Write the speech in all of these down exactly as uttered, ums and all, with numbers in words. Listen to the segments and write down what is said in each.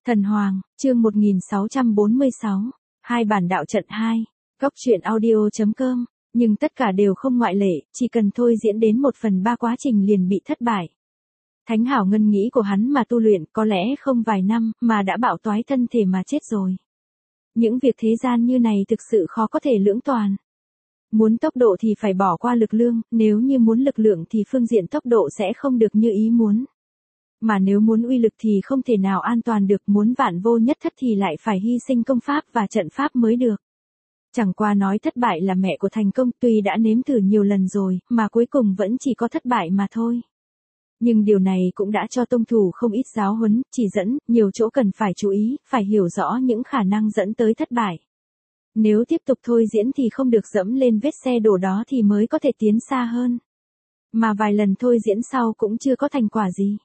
Thần Hoàng, chương một nghìn sáu trăm bốn mươi sáu, hai bản đạo trận hai, góc truyện audio chấm com, nhưng tất cả đều không ngoại lệ, chỉ cần thôi diễn đến một phần ba quá trình liền bị thất bại. Thánh hảo ngân nghĩ của hắn mà tu luyện có lẽ không vài năm mà đã bạo toái thân thể mà chết rồi. Những việc thế gian như này thực sự khó có thể lưỡng toàn. Muốn tốc độ thì phải bỏ qua lực lương, nếu như muốn lực lượng thì phương diện tốc độ sẽ không được như ý muốn. Mà nếu muốn uy lực thì không thể nào an toàn được, muốn vạn vô nhất thất thì lại phải hy sinh công pháp và trận pháp mới được. Chẳng qua nói thất bại là mẹ của thành công, tuy đã nếm thử nhiều lần rồi, mà cuối cùng vẫn chỉ có thất bại mà thôi. Nhưng điều này cũng đã cho tông thủ không ít giáo huấn, chỉ dẫn, nhiều chỗ cần phải chú ý, phải hiểu rõ những khả năng dẫn tới thất bại. Nếu tiếp tục thôi diễn thì không được dẫm lên vết xe đổ đó thì mới có thể tiến xa hơn. Mà vài lần thôi diễn sau cũng chưa có thành quả gì.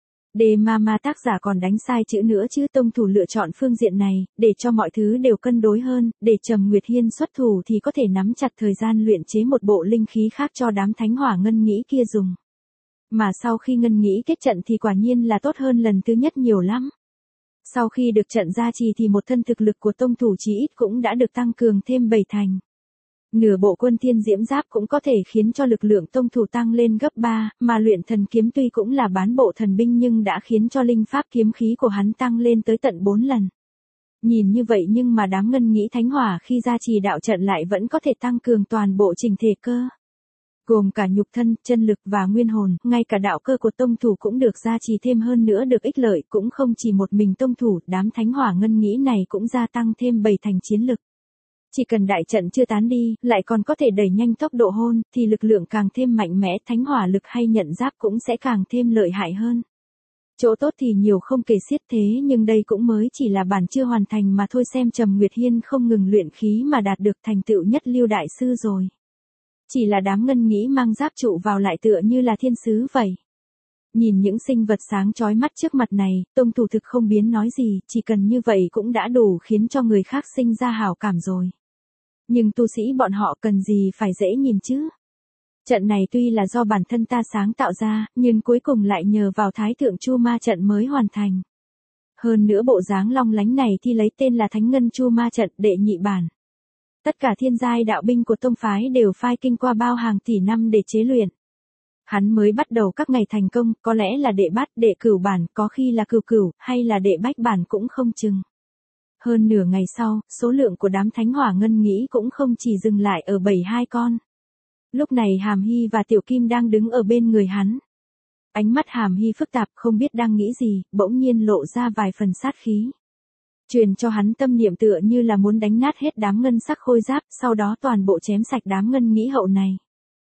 Đề ma ma tác giả còn đánh sai chữ nữa chứ, tông thủ lựa chọn phương diện này, để cho mọi thứ đều cân đối hơn, để Trầm Nguyệt Hiên xuất thủ thì có thể nắm chặt thời gian luyện chế một bộ linh khí khác cho đám thánh hỏa ngân nghĩ kia dùng. Mà sau khi ngân nghĩ kết trận thì quả nhiên là tốt hơn lần thứ nhất nhiều lắm. Sau khi được trận gia trì thì một thân thực lực của tông thủ chí ít cũng đã được tăng cường thêm bảy thành. Nửa bộ quân thiên diễm giáp cũng có thể khiến cho lực lượng tông thủ tăng lên gấp ba, mà luyện thần kiếm tuy cũng là bán bộ thần binh nhưng đã khiến cho linh pháp kiếm khí của hắn tăng lên tới tận bốn lần. Nhìn như vậy nhưng mà đám ngân nghĩ thánh hỏa khi gia trì đạo trận lại vẫn có thể tăng cường toàn bộ trình thể cơ. Gồm cả nhục thân, chân lực và nguyên hồn, ngay cả đạo cơ của tông thủ cũng được gia trì thêm hơn nữa được ích lợi, cũng không chỉ một mình tông thủ, đám thánh hỏa ngân nghĩ này cũng gia tăng thêm bảy thành chiến lực. Chỉ cần đại trận chưa tán đi, lại còn có thể đẩy nhanh tốc độ hôn, thì lực lượng càng thêm mạnh mẽ, thánh hỏa lực hay nhận giáp cũng sẽ càng thêm lợi hại hơn. Chỗ tốt thì nhiều không kể xiết, thế nhưng đây cũng mới chỉ là bản chưa hoàn thành mà thôi. Xem Trầm Nguyệt Hiên không ngừng luyện khí mà đạt được thành tựu nhất lưu đại sư rồi. Chỉ là đám ngân nghĩ mang giáp trụ vào lại tựa như là thiên sứ vậy. Nhìn những sinh vật sáng chói mắt trước mặt này, tông thủ thực không biến nói gì, chỉ cần như vậy cũng đã đủ khiến cho người khác sinh ra hảo cảm rồi. Nhưng tu sĩ bọn họ cần gì phải dễ nhìn chứ? Trận này tuy là do bản thân ta sáng tạo ra, nhưng cuối cùng lại nhờ vào Thái Thượng Chu Ma trận mới hoàn thành. Hơn nữa bộ dáng long lánh này thì lấy tên là Thánh Ngân Chu Ma trận đệ nhị bản. Tất cả thiên giai đạo binh của tông phái đều phai kinh qua bao hàng tỷ năm để chế luyện. Hắn mới bắt đầu các ngày thành công, có lẽ là đệ bát, đệ cửu bản, có khi là cửu cửu, hay là đệ bách bản cũng không chừng. Hơn nửa ngày sau, số lượng của đám thánh hỏa ngân nghĩ cũng không chỉ dừng lại ở bảy mươi hai con. Lúc này Hàm Hy và Tiểu Kim đang đứng ở bên người hắn. Ánh mắt Hàm Hy phức tạp, không biết đang nghĩ gì, bỗng nhiên lộ ra vài phần sát khí. Truyền cho hắn tâm niệm tựa như là muốn đánh nát hết đám ngân sắc khôi giáp, sau đó toàn bộ chém sạch đám ngân nghĩ hậu này.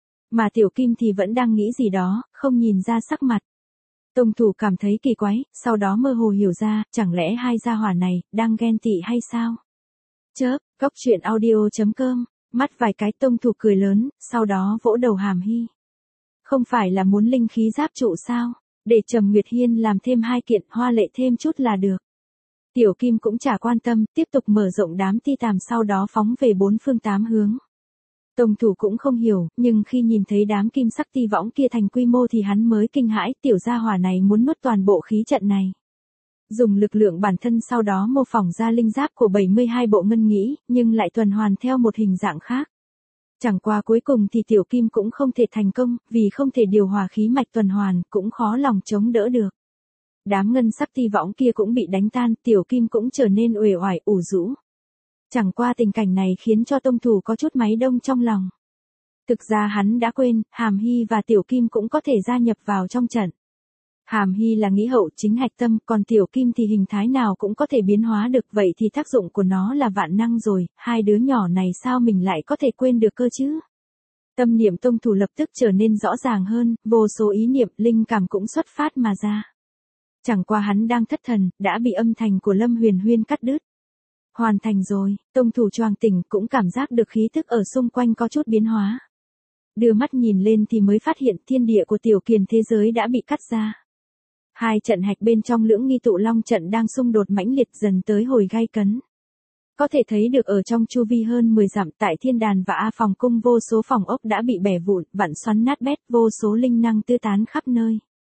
Mà Tiểu Kim thì vẫn đang nghĩ gì đó, không nhìn ra sắc mặt. Tông thủ cảm thấy kỳ quái, sau đó mơ hồ hiểu ra, chẳng lẽ hai gia hỏa này đang ghen tị hay sao? Chớp, góc truyện audio chấm com, mắt vài cái tông thủ cười lớn, sau đó vỗ đầu Hàm Hy. Không phải là muốn linh khí giáp trụ sao? Để Trầm Nguyệt Hiên làm thêm hai kiện, hoa lệ thêm chút là được. Tiểu Kim cũng chả quan tâm, tiếp tục mở rộng đám ti tàm, sau đó phóng về bốn phương tám hướng. Tông thủ cũng không hiểu, nhưng khi nhìn thấy đám kim sắc ti võng kia thành quy mô thì hắn mới kinh hãi, tiểu gia hỏa này muốn nuốt toàn bộ khí trận này. Dùng lực lượng bản thân sau đó mô phỏng ra linh giáp của bảy mươi hai bộ ngân nghĩ, nhưng lại tuần hoàn theo một hình dạng khác. Chẳng qua cuối cùng thì Tiểu Kim cũng không thể thành công, vì không thể điều hòa khí mạch tuần hoàn, cũng khó lòng chống đỡ được. Đám ngân sắc ti võng kia cũng bị đánh tan, Tiểu Kim cũng trở nên uể oải ủ rũ. Chẳng qua tình cảnh này khiến cho tông thủ có chút máy đông trong lòng. Thực ra hắn đã quên, Hàm Hy và Tiểu Kim cũng có thể gia nhập vào trong trận. Hàm Hy là nghĩ hậu chính hạch tâm, còn Tiểu Kim thì hình thái nào cũng có thể biến hóa được, vậy thì tác dụng của nó là vạn năng rồi, hai đứa nhỏ này sao mình lại có thể quên được cơ chứ? Tâm niệm tông thủ lập tức trở nên rõ ràng hơn, vô số ý niệm, linh cảm cũng xuất phát mà ra. Chẳng qua hắn đang thất thần, đã bị âm thanh của Lâm Huyền Huyên cắt đứt. Hoàn thành rồi, tông thủ choàng tỉnh, cũng cảm giác được khí thức ở xung quanh có chút biến hóa. Đưa mắt nhìn lên thì mới phát hiện thiên địa của tiểu kiền thế giới đã bị cắt ra. Hai trận hạch bên trong lưỡng nghi tụ long trận đang xung đột mãnh liệt dần tới hồi gay cấn. Có thể thấy được ở trong chu vi hơn mười dặm tại thiên đàn và A phòng cung vô số phòng ốc đã bị bẻ vụn, vặn xoắn nát bét, vô số linh năng tư tán khắp nơi.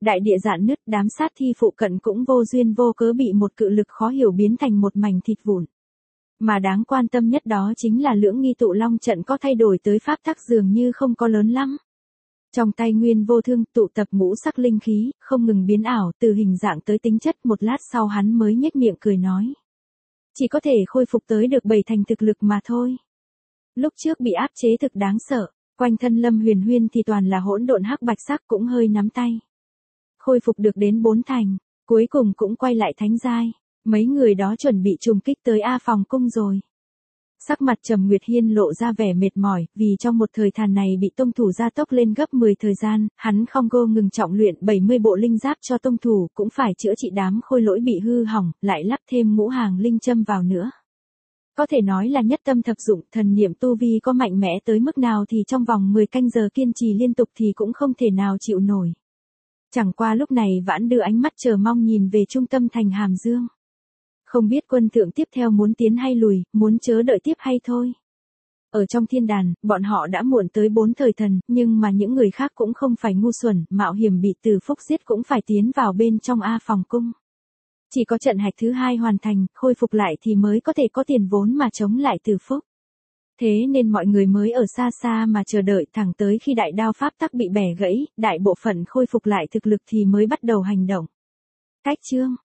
Đại địa rạn nứt, đám sát thi phụ cận cũng vô duyên vô cớ bị một cự lực khó hiểu biến thành một mảnh thịt vụn. Mà đáng quan tâm nhất đó chính là lưỡng nghi tụ long trận có thay đổi tới pháp tắc dường như không có lớn lắm. Trong tay Nguyên Vô Thương tụ tập ngũ sắc linh khí, không ngừng biến ảo từ hình dạng tới tính chất, một lát sau hắn mới nhếch miệng cười nói. Chỉ có thể khôi phục tới được bảy thành thực lực mà thôi. Lúc trước bị áp chế thực đáng sợ, quanh thân Lâm Huyền Huyên thì toàn là hỗn độn hắc bạch sắc cũng hơi nắm tay. Khôi phục được đến bốn thành, cuối cùng cũng quay lại thánh giai, mấy người đó chuẩn bị trùng kích tới A Phòng Cung rồi. Sắc mặt Trầm Nguyệt Hiên lộ ra vẻ mệt mỏi, vì trong một thời thàn này bị tông thủ gia tốc lên gấp mười thời gian, hắn không cô ngừng trọng luyện bảy mươi bộ linh giáp cho tông thủ, cũng phải chữa trị đám khôi lỗi bị hư hỏng, lại lắp thêm ngũ hàng linh châm vào nữa. Có thể nói là nhất tâm thập dụng, thần niệm tu vi có mạnh mẽ tới mức nào thì trong vòng mười canh giờ kiên trì liên tục thì cũng không thể nào chịu nổi. Chẳng qua lúc này Vãn đưa ánh mắt chờ mong nhìn về trung tâm thành Hàm Dương. Không biết quân thượng tiếp theo muốn tiến hay lùi, muốn chớ đợi tiếp hay thôi. Ở trong thiên đàn, bọn họ đã muộn tới bốn thời thần, nhưng mà những người khác cũng không phải ngu xuẩn, mạo hiểm bị Từ Phúc giết cũng phải tiến vào bên trong A Phòng Cung. Chỉ có trận hạch thứ hai hoàn thành, khôi phục lại thì mới có thể có tiền vốn mà chống lại Từ Phúc. Thế nên mọi người mới ở xa xa mà chờ đợi thẳng tới khi đại đao pháp tắc bị bẻ gãy, đại bộ phận khôi phục lại thực lực thì mới bắt đầu hành động. Cách chương